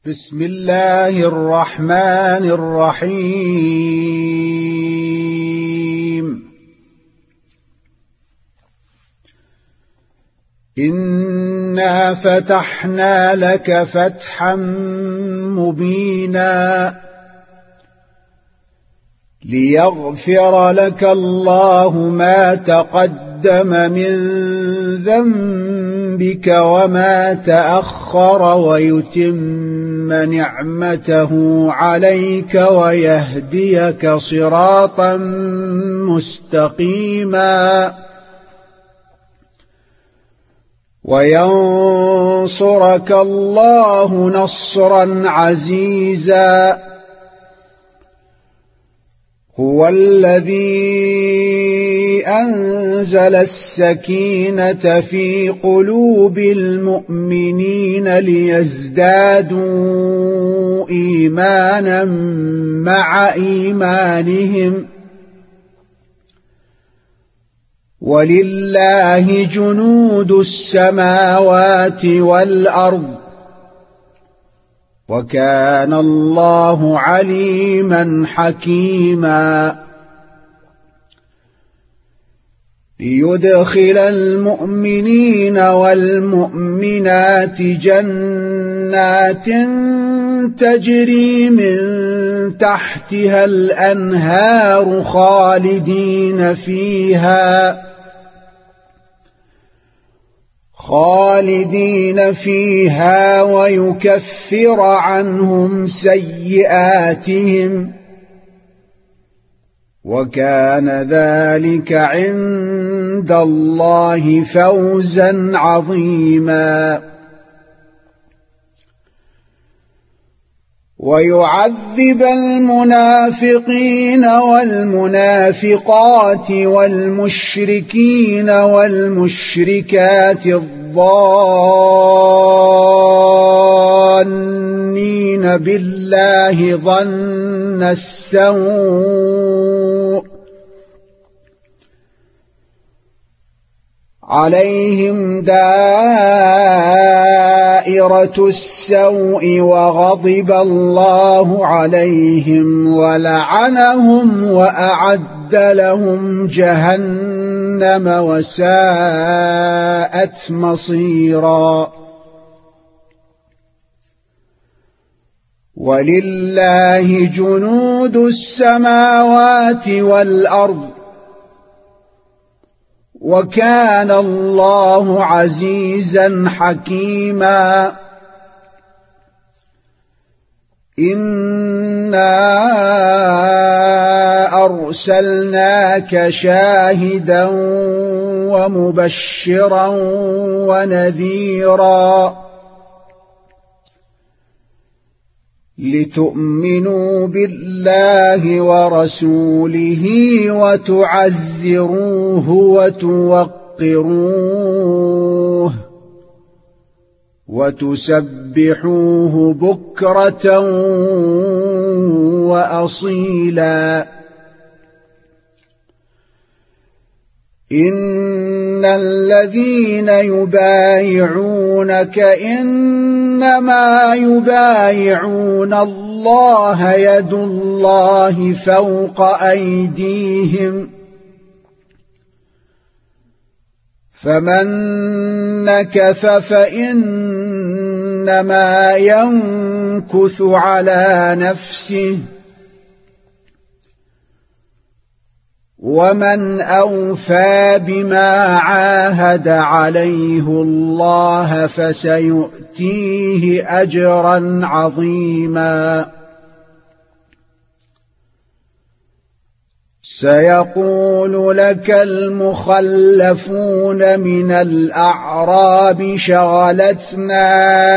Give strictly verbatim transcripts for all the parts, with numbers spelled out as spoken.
بسم الله الرحمن الرحيم. إنا فتحنا لك فتحا مبينا ليغفر لك الله ما تقدم من ذنبك وما تأخر ويتم نعمته عليك ويهديك صراطا مستقيما وينصرك الله نصرا عزيزا. هو الذي أنزل السكينة في قلوب المؤمنين ليزدادوا إيمانا مع إيمانهم ولله جنود السماوات والأرض وكان الله عليما حكيما. ليدخل المؤمنين والمؤمنات جنات تجري من تحتها الأنهار خالدين فيها خالدين فيها ويكفر عنهم سيئاتهم وكان ذلك عند الله فوزا عظيما. ويعذب المنافقين والمنافقات والمشركين والمشركات الظانين بالله ظن السوء عليهم دائرة السوء وغضب الله عليهم ولعنهم وأعد لهم جهنم وساءت مصيرا. ولله جنود السماوات والأرض وكان الله عزيزا حكيما. إنا أرسلناك شاهدا ومبشرا ونذيرا لتؤمنوا بالله ورسوله وتعزروه وتوقروه وتسبحوه بكرة وأصيلا. إن الذين يبايعونك إنما يبايعون الله يد الله فوق أيديهم فمن نكث فإنما ينكث على نفسه ومن أوفى بما عاهد عليه الله فسيؤتيه أجرا عظيما. سيقول لك المخلفون من الأعراب شغلتنا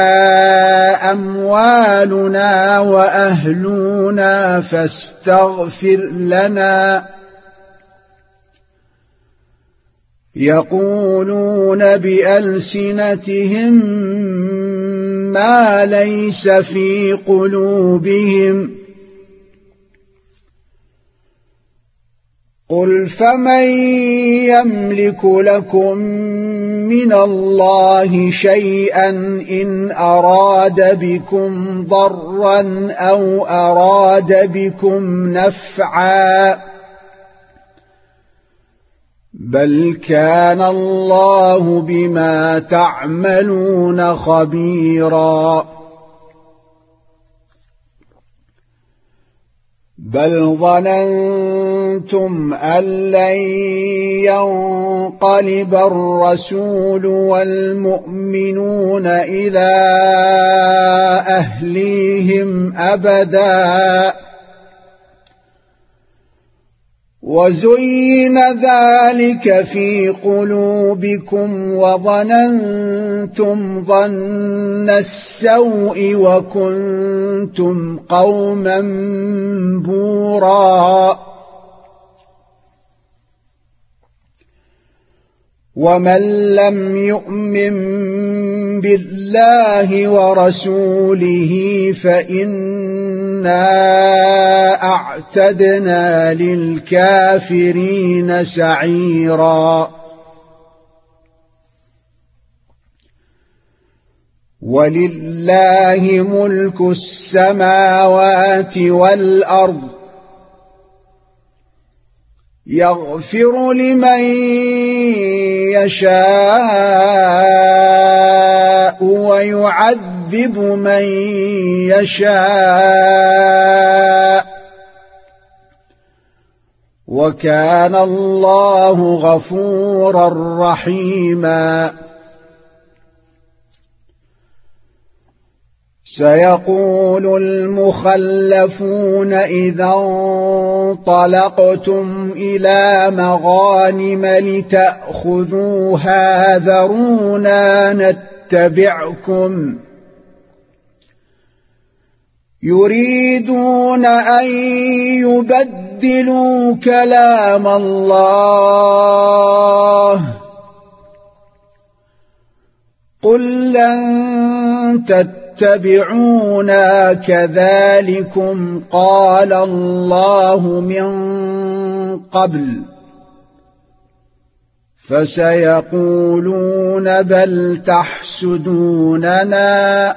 أموالنا وأهلنا فاستغفر لنا يقولون بألسنتهم ما ليس في قلوبهم قل فمن يملك لكم من الله شيئا إن أراد بكم ضرا أو أراد بكم نفعا بل كان الله بما تعملون خبيرا بل ظننتم أن لن ينقلب الرسول والمؤمنون إلى أهليهم أبدا وزين ذلك في قلوبكم وظننتم ظن السوء وكنتم قوما بورا ومن لم يؤمن بالله ورسوله فإنا أعتدنا للكافرين سعيرا ولله ملك السماوات والأرض يغفر لمن يشاء ويعذب من يشاء وكان الله غفورا رحيما سيقول المخلفون إذا انطلقتم إلى مغانم لتأخذوها ذرونا نتبعكم يريدون أن يبدلوا كلام الله قل لن تتبعونا كذلكم قال الله من قبل فسيقولون بل تحسدوننا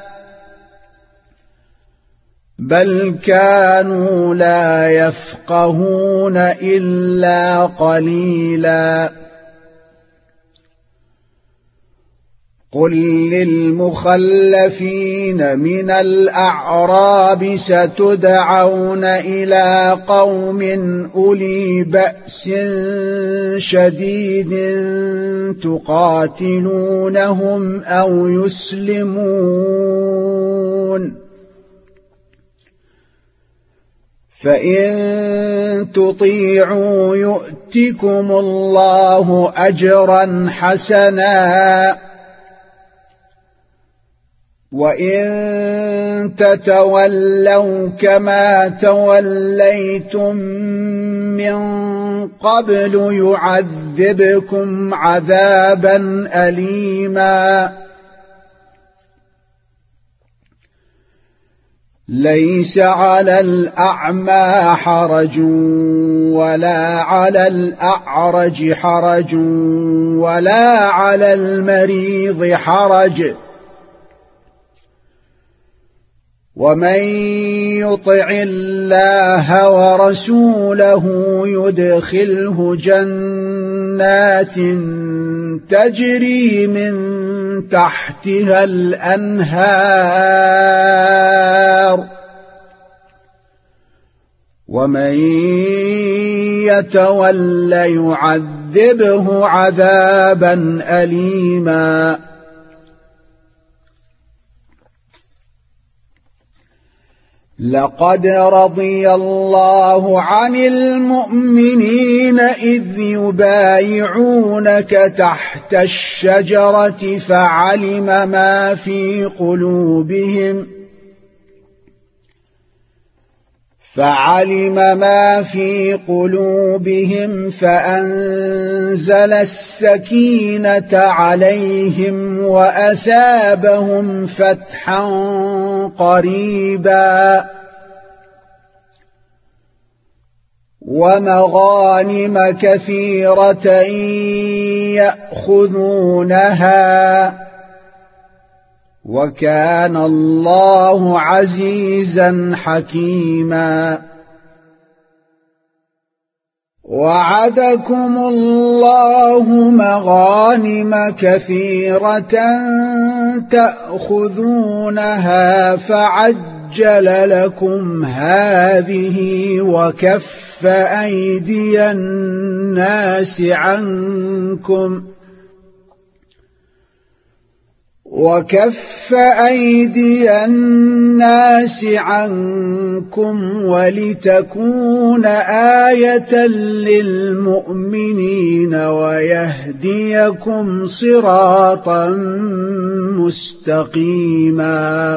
بل كانوا لا يفقهون إلا قليلا قل للمخلفين من الأعراب ستدعون إلى قوم أولي بأس شديد تقاتلونهم أو يسلمون فإن تطيعوا يؤتكم الله أجرا حسنا وإن تتولوا كما توليتم من قبل يعذبكم عذابا أليما ليس على الأعمى حرج ولا على الأعرج حرج ولا على المريض حرج ومن يطع الله ورسوله يدخله جنات تجري من تحتها الأنهار ومن يتول يعذبه عذابا أليما لقد رضي الله عن المؤمنين إذ يبايعونك تحت الشجرة فعلم ما في قلوبهم فعلم ما في قلوبهم فأنزل السكينة عليهم وأثابهم فتحا قريبا ومغانم كثيرة يأخذونها وكان الله عزيزا حكيما وعدكم الله مغانم كثيرة تأخذونها فعجل لكم هذه وكف أيدي الناس عنكم وكف أيدي الناس عنكم ولتكون آية للمؤمنين ويهديكم صراطا مستقيما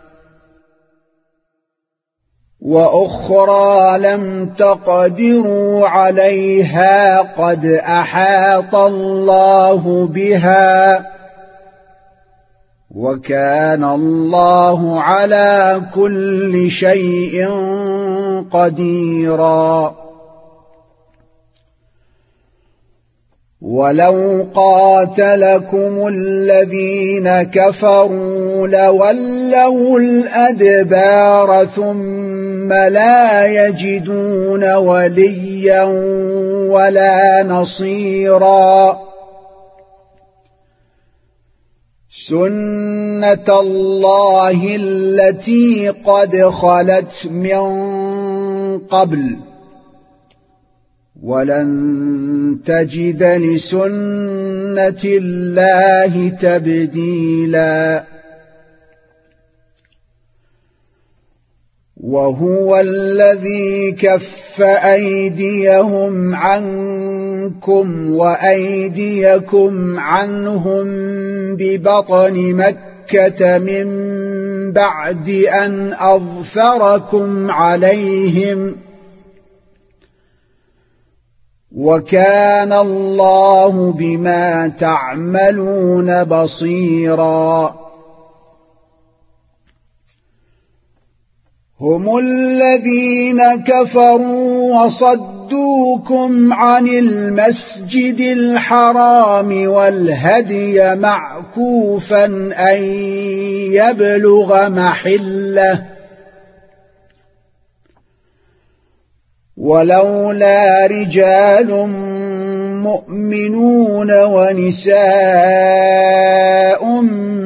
وأخرى لم تقدروا عليها قد أحاط الله بها وكان الله على كل شيء قديرا ولو قاتلكم الذين كفروا لولوا الأدبار ثم لا يجدون وليا ولا نصيرا سنة الله التي قد خلت من قبل ولن تجد لسنة الله تبديلا وهو الذي كف أيديهم عنكم وأيديكم عنهم ببطن مكة من بعد أن أظفركم عليهم وكان الله بما تعملون بصيرا هم الذين كفروا وصدوكم عن المسجد الحرام والهدي معكوفا أن يبلغ محله ولولا رجال مؤمنون ونساء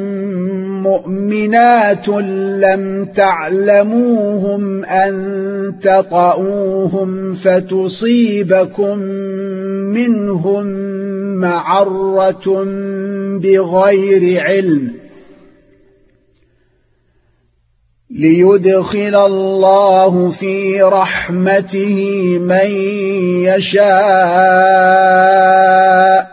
مؤمنات لم تعلموهم أن تطؤوهم فتصيبكم منهم معرة بغير علم ليدخل الله في رحمته من يشاء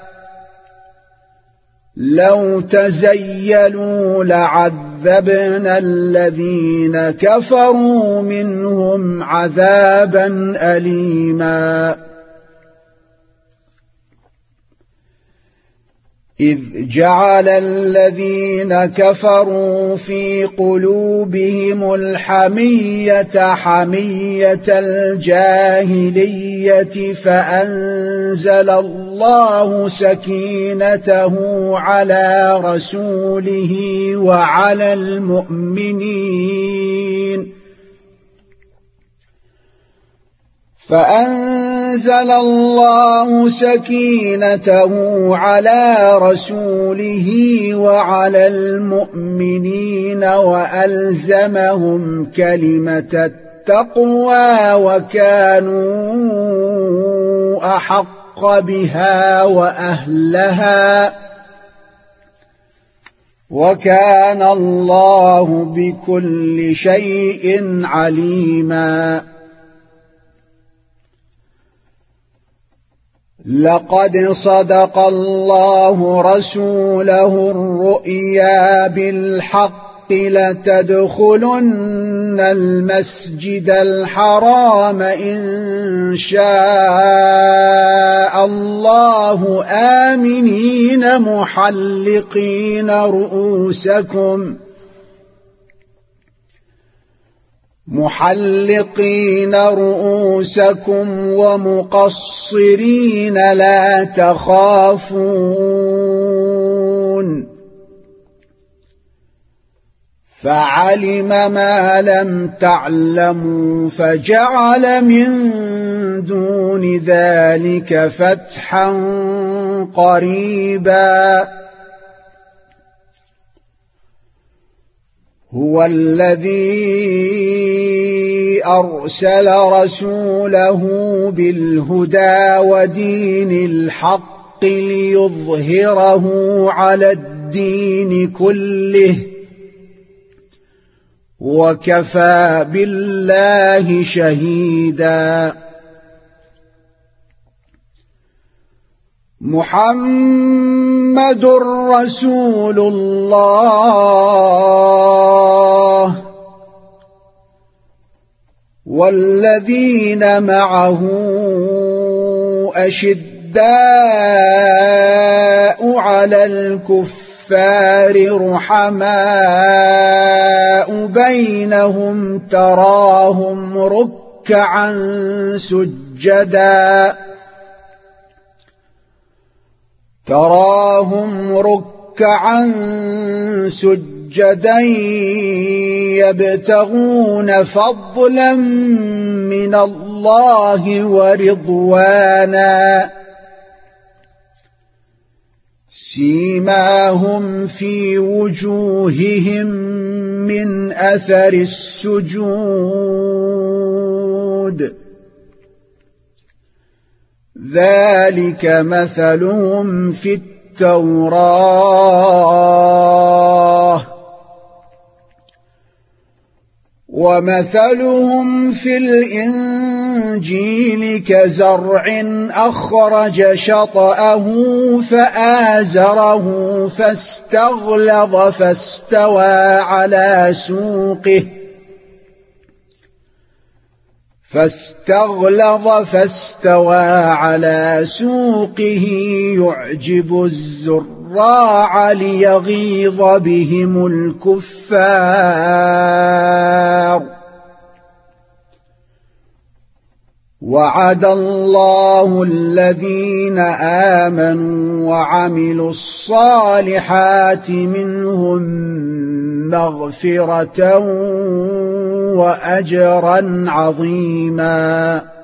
لو تزيلوا لعذبنا الذين كفروا منهم عذابا أليما إذ جعل الذين كفروا في قلوبهم الحمية حمية الجاهلية فأنزل الله سكينته على رسوله وعلى المؤمنين فأنزل الله سكينته على رسوله وعلى المؤمنين وألزمهم كلمة التقوى وكانوا أحق بها وأهلها وكان الله بكل شيء عليما لقد صدق الله رسوله الرؤيا بالحق لتدخلن المسجد الحرام إن شاء الله آمنين محلقين رؤوسكم محلقين رؤوسكم ومقصرين لا تخافون فعلم ما لم تعلموا فجعل من دون ذلك فتحا قريبا هو الذي أرسل رسوله بالهدى ودين الحق ليظهره على الدين كله وكفى بالله شهيدا محمد رسول الله والذين معه أشداء على الكفار رحماء بينهم تراهم ركعا سجدا تراهم ركعا سجدا يبتغون فضلا من الله ورضوانا سيماهم في وجوههم من أثر السجود ذلك مثلهم في التوراة ومثلهم في الإنجيل كزرع أخرج شطأه فآزره فاستغلظ فاستوى على سوقه فاستغلظ فاستوى على سوقه يعجب الزراع ليغيظ بهم الكفار وعد الله الذين آمنوا وعملوا الصالحات منهم مغفرة وأجرا عظيما